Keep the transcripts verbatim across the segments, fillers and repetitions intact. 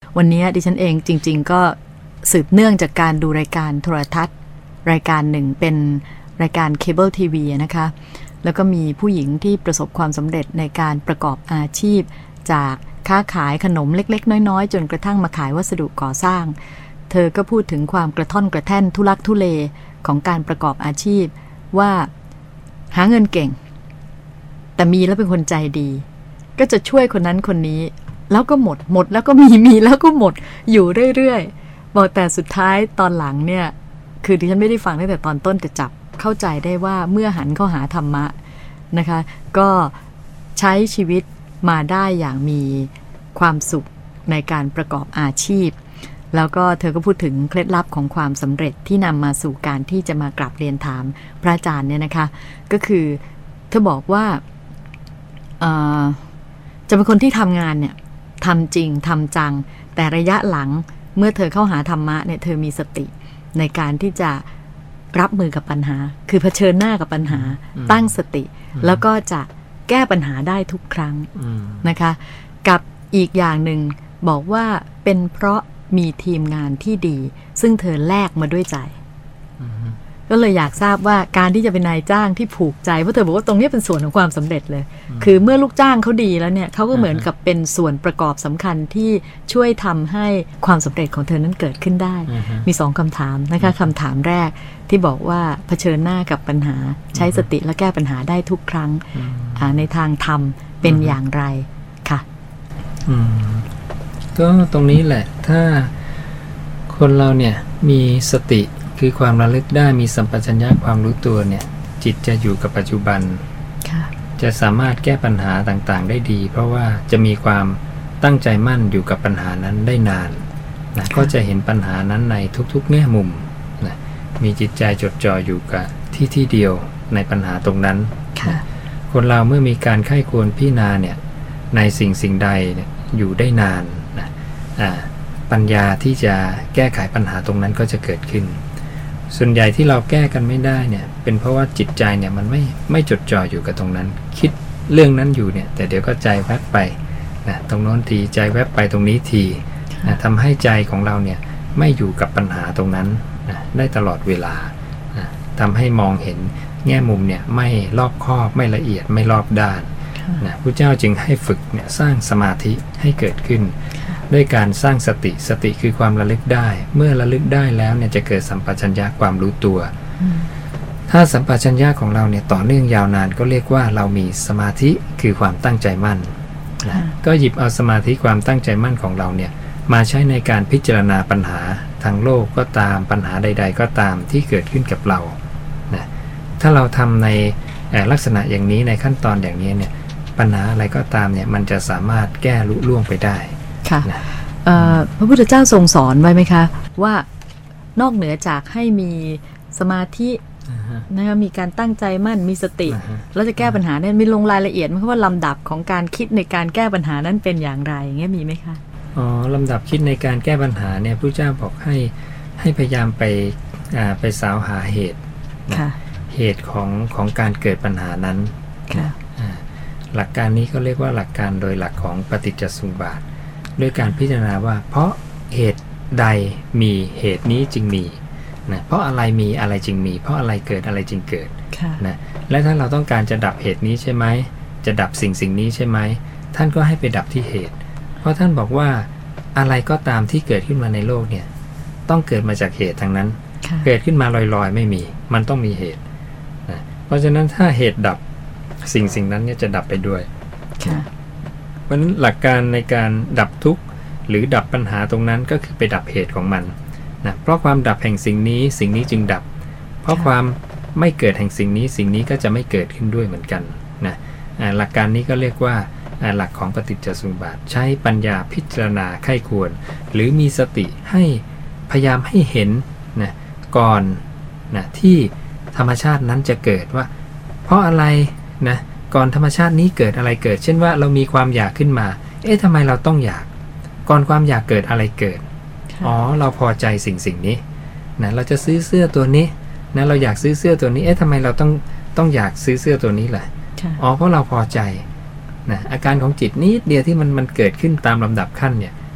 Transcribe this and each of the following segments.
วันนี้ดิฉันเองจริงๆก็สืบเนื่องจากการดูรายการโทรทัศน์รายการหนึ่งเป็นรายการเคเบิลทีวีนะคะแล้วก็มีผู้หญิงที่ประสบความสำเร็จในการประกอบอาชีพจากค้าขายขนมเล็กๆน้อยๆจนกระทั่งมาขายวัสดุก่อสร้างเธอก็พูดถึงความกระท่อนกระแท่นทุลักทุเลของการประกอบอาชีพว่าหาเงินเก่งแต่มีแล้วเป็นคนใจดีก็จะช่วยคนนั้นคนนี้แล้วก็หมดหมดแล้วก็มีมีแล้วก็หมดอยู่เรื่อยๆบอกแต่สุดท้ายตอนหลังเนี่ยคือดิฉันไม่ได้ฟังตั้งแต่ตอนต้นแต่จับเข้าใจได้ว่าเมื่อหันเข้าหาธรรมะนะคะก็ใช้ชีวิตมาได้อย่างมีความสุขในการประกอบอาชีพแล้วก็เธอก็พูดถึงเคล็ดลับของความสำเร็จที่นำมาสู่การที่จะมากราบเรียนถามพระอาจารย์เนี่ยนะคะก็คือเธอบอกว่าจะเป็นคนที่ทำงานเนี่ยทำจริงทำจังแต่ระยะหลังเมื่อเธอเข้าหาธรรมะเนี่ยเธอมีสติในการที่จะรับมือกับปัญหาคือเผชิญหน้ากับปัญหาตั้งสติแล้วก็จะแก้ปัญหาได้ทุกครั้งนะคะกับอีกอย่างหนึ่งบอกว่าเป็นเพราะมีทีมงานที่ดีซึ่งเธอแลกมาด้วยใจก็เลยอยากทราบว่าการที่จะเป็นนายจ้างที่ผูกใจเพราะเธอบอกว่าตรงนี้เป็นส่วนของความสำเร็จเลยคือเมื่อลูกจ้างเขาดีแล้วเนี่ยเขาก็เหมือนกับเป็นส่วนประกอบสำคัญที่ช่วยทำให้ความสำเร็จของเธอนั้นเกิดขึ้นได้มีสองคำถามนะคะคำถามแรกที่บอกว่าเผชิญหน้ากับปัญหาใช้สติและแก้ปัญหาได้ทุกครั้งในทางธรรมเป็นอย่างไรค่ะก็ตรงนี้แหละถ้าคนเราเนี่ยมีสติคือความระลึกได้มีสัมปชัญญะความรู้ตัวเนี่ยจิตจะอยู่กับปัจจุบันจะสามารถแก้ปัญหาต่างๆได้ดีเพราะว่าจะมีความตั้งใจมั่นอยู่กับปัญหานั้นได้นานนะก็จะเห็นปัญหานั้นในทุกๆแง่มุมนะมีจิตใจจดจ่ออยู่กับที่ที่เดียวในปัญหาตรงนั้นนะคนเราเมื่อมีการไข้ควรพิจารณาเนี่ยในสิ่งสิ่งใดเนี่ยอยู่ได้นานนะอ่าปัญญาที่จะแก้ไขปัญหาตรงนั้นก็จะเกิดขึ้นส่วนใหญ่ที่เราแก้กันไม่ได้เนี่ยเป็นเพราะว่าจิตใจเนี่ยมันไม่ไม่จดจ่ออยู่กับตรงนั้นคิดเรื่องนั้นอยู่เนี่ยแต่เดี๋ยวก็ใจแวบไปนะตรงโน้นทีใจแวบไปตรงนี้ทีนะทำให้ใจของเราเนี่ยไม่อยู่กับปัญหาตรงนั้นนะได้ตลอดเวลานะทำให้มองเห็นแง่มุมเนี่ยไม่รอบคอบไม่ละเอียดไม่รอบด้านนะพระเจ้าจึงให้ฝึกเนี่ยสร้างสมาธิให้เกิดขึ้นด้วยการสร้างสติสติคือความระลึกได้เมื่อระลึกได้แล้วเนี่ยจะเกิดสัมปชัญญะความรู้ตัวถ้าสัมปชัญญะของเราเนี่ยต่อเนื่องยาวนานก็เรียกว่าเรามีสมาธิคือความตั้งใจมั่นนะก็หยิบเอาสมาธิความตั้งใจมั่นของเราเนี่ยมาใช้ในการพิจารณาปัญหาทางโลกก็ตามปัญหาใดๆก็ตามที่เกิดขึ้นกับเรานะถ้าเราทำในลักษณะอย่างนี้ในขั้นตอนอย่างนี้เนี่ยปัญหาอะไรก็ตามเนี่ยมันจะสามารถแก้ลุล่วงไปได้ค่ะพระพุทธเจ้าทรงสอนไว้ไหมคะว่านอกเหนือจากให้มีสมาธิ uh-huh. นะคะมีการตั้งใจมั่นมีสติ uh-huh. แล้วจะแก้ปัญหาเนี่ยมีลงรายละเอียดไหมคะว่าลำดับของการคิดในการแก้ปัญหานั้นเป็นอย่างไรอย่างเงี้ยมีไหมคะอ๋อลำดับคิดในการแก้ปัญหาเนี่ยพระเจ้าบอกให้ให้พยายามไปไปสาวหาเหตุเหตุของของการเกิดปัญหานั้นหลักการนี้ก็เรียกว่าหลักการโดยหลักของปฏิจจสมุปบาทด้วยการพิจารณาว่าเพราะเหตุใดมีเหตุนี้จึงมีนะเพราะอะไรมีอะไรจึงมีเพราะอะไรเกิดอะไรจึงเกิดนะและถ้าเราต้องการจะดับเหตุนี้ใช่ไหมจะดับสิ่งสิ่งนี้ใช่ไหมท่านก็ให้ไปดับที่เหตุเพราะท่านบอกว่าอะไรก็ตามที่เกิดขึ้นมาในโลกเนี่ยต้องเกิดมาจากเหตุทั้งนั้นเกิดขึ้นมาลอยๆไม่มีมันต้องมีเหตุนะเพราะฉะนั้นถ้าเหตุดับสิ่งสิ่งนั้นเนี่ยจะดับไปด้วยเพราะฉะนั้นหลักการในการดับทุกข์หรือดับปัญหาตรงนั้นก็คือไปดับเหตุของมันนะเพราะความดับแห่งสิ่งนี้สิ่งนี้จึงดับเพราะความไม่เกิดแห่งสิ่งนี้สิ่งนี้ก็จะไม่เกิดขึ้นด้วยเหมือนกันนะหลักการนี้ก็เรียกว่าหลักของปฏิจจสมุปบาทใช้ปัญญาพิจารณาไข้ควรหรือมีสติให้พยายามให้เห็นนะก่อนนะที่ธรรมชาตินั้นจะเกิดว่าเพราะอะไรนะก่อนธรรมชาตินี้เกิดอะไรเกิดเช่นว่าเรามีความอยากขึ้นมาเอ๊ะทำไมเราต้องอยากก่อนความอยากเกิดอะไรเกิดอ๋อเราพอใจสิ่งสิ่งนี้นะเราจะซื้อเสื้อตัวนี้นะเราอยากซื้อเสื้อตัวนี้เอ๊ะทำไมเราต้องต้องอยากซื้อเสื้อตัวนี้ล่ะอ๋อเพราะเราพอใจนะอาการของจิตนี้เดียวที่มันมันเกิดขึ้นตามลำดับขั้นเนี่ย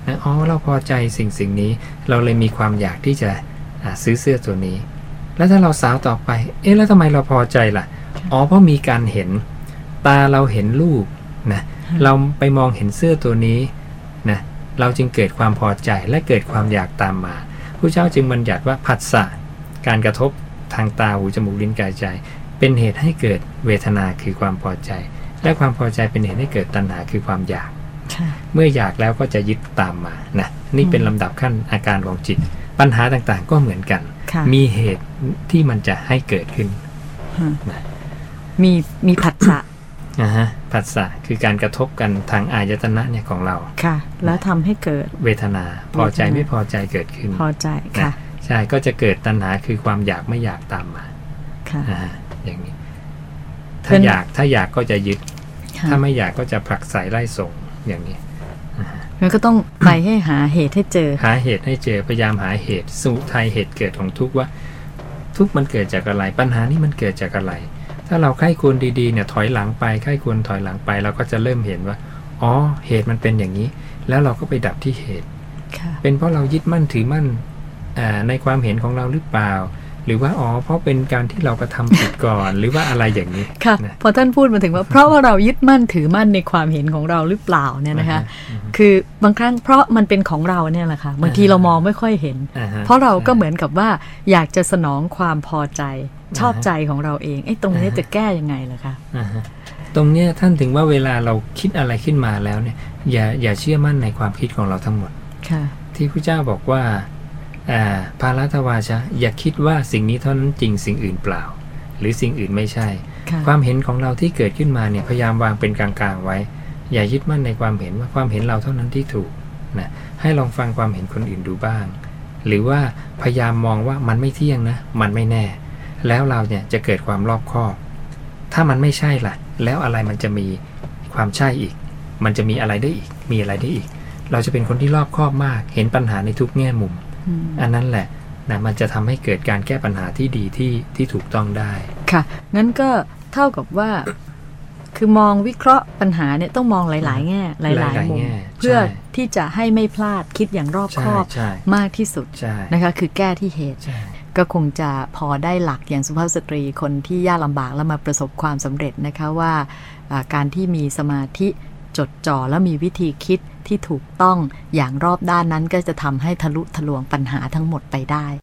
นะอ๋อเราพอใจสิ่งสิ่งนี้เราเลยมีความอยากที่จะซื้อเสื้อตัวนี้แล้วถ้าเราสาวต่อไปเอ๊ะแล้วทำไมเราพอใจล่ะอ๋อเพราะมีการเห็นตาเราเห็นรูปนะเราไปมองเห็นเสื้อตัวนี้นะเราจึงเกิดความพอใจและเกิดความอยากตามมาพระเจ้าจึงบัญญัติว่าผัสสะการกระทบทางตาหูจมูกลิ้นกายใจเป็นเหตุให้เกิดเวทนาคือความพอใจและความพอใจเป็นเหตุให้เกิดตัณหาคือความอยากเมื่ออยากแล้วก็จะยึดตามมานะนี่เป็นลำดับขั้นอาการของจิตปัญหาต่างๆก็เหมือนกันมีเหตุที่มันจะให้เกิดขึ้นนะมีมีผัสสะอ่าฮะผัสสะคือการกระทบกันทางอายตนะเนี่ยของเราค่ะแล้วทำให้เกิดเวทนาพอใจไม่พอใจเกิดขึ้นพอใจค่ะใช่ก็จะเกิดตัณหาคือความอยากไม่อยากตามมาค่ะอ่าอย่างนี้ถ้าอยากถ้าอยากก็จะยึดถ้าไม่อยากก็จะผลักไสไล่ส่งอย่างนี้มันก็ต้องไปให้หาเหตุให้เจอหาเหตุให้เจอพยายามหาเหตุสมุทัยเหตุเกิดของทุกข์ว่าทุกข์มันเกิดจากอะไรปัญหานี้มันเกิดจากอะไรถ้าเราใคร่ควรดีๆเนี่ยถอยหลังไปใคร่ควรถอยหลังไปเราก็จะเริ่มเห็นว่าอ๋อเหตุมันเป็นอย่างนี้แล้วเราก็ไปดับที่เหตุเป็นเพราะเรายึดมั่นถือมั่นในความเห็นของเราหรือเปล่าหรือว่าอ๋อเพราะเป็นการที่เรากระทำผิดก่อนหรือว่าอะไรอย่างนี้ค่ะพอท่านพูดมาถึงว่าเพราะว่าเรายึดมั่นถือมั่นในความเห็นของเราหรือเปล่าเนี่ยนะคะคือบางครั้งเพราะมันเป็นของเราเนี่ยแหละค่ะบางทีเรามองไม่ค่อยเห็นเพราะเราก็เหมือนกับว่าอยากจะสนองความพอใจชอบใจของเราเองไอ้ตรงนี้จะแก้ยังไงล่ะคะตรงเนี้ยท่านถึงว่าเวลาเราคิดอะไรขึ้นมาแล้วเนี่ยอย่าอย่าเชื่อมั่นในความคิดของเราทั้งหมดที่พระเจ้าบอกว่าภารัตวาชะอย่าคิดว่าสิ่งนี้เท่านั้นจริงสิ่งอื่นเปล่าหรือสิ่งอื่นไม่ใช่ความเห็นของเราที่เกิดขึ้นมาเนี่ยพยายามวางเป็นกลางๆไว้อย่ายึดมั่นในความเห็นว่าความเห็นเราเท่านั้นที่ถูกนะให้ลองฟังความเห็นคนอื่นดูบ้างหรือว่าพยายามมองว่ามันไม่เที่ยงนะมันไม่แน่แล้วเราเนี่ยจะเกิดความรอบคอบถ้ามันไม่ใช่ล่ะแล้วอะไรมันจะมีความใช่อีกมันจะมีอะไรได้อีกมีอะไรได้อีกเราจะเป็นคนที่รอบคอบมากเห็นปัญหาในทุกแง่มุมอันนั้นแหละนะมันจะทำให้เกิดการแก้ปัญหาที่ดีที่ที่ถูกต้องได้ค่ะงั้นก็เท่ากับว่าคือมองวิเคราะห์ปัญหาเนี่ยต้องมองหลายๆแง่หลายๆมุมเพื่อที่จะให้ไม่พลาดคิดอย่างรอบคอบมากที่สุดนะคะคือแก้ที่เหตุก็คงจะพอได้หลักอย่างสุภาพสตรีคนที่ยากลำบากแล้วมาประสบความสำเร็จนะคะว่าการที่มีสมาธิจดจ่อแล้วมีวิธีคิดที่ถูกต้องอย่างรอบด้านนั้นก็จะทำให้ทะลุทะลวงปัญหาทั้งหมดไปได้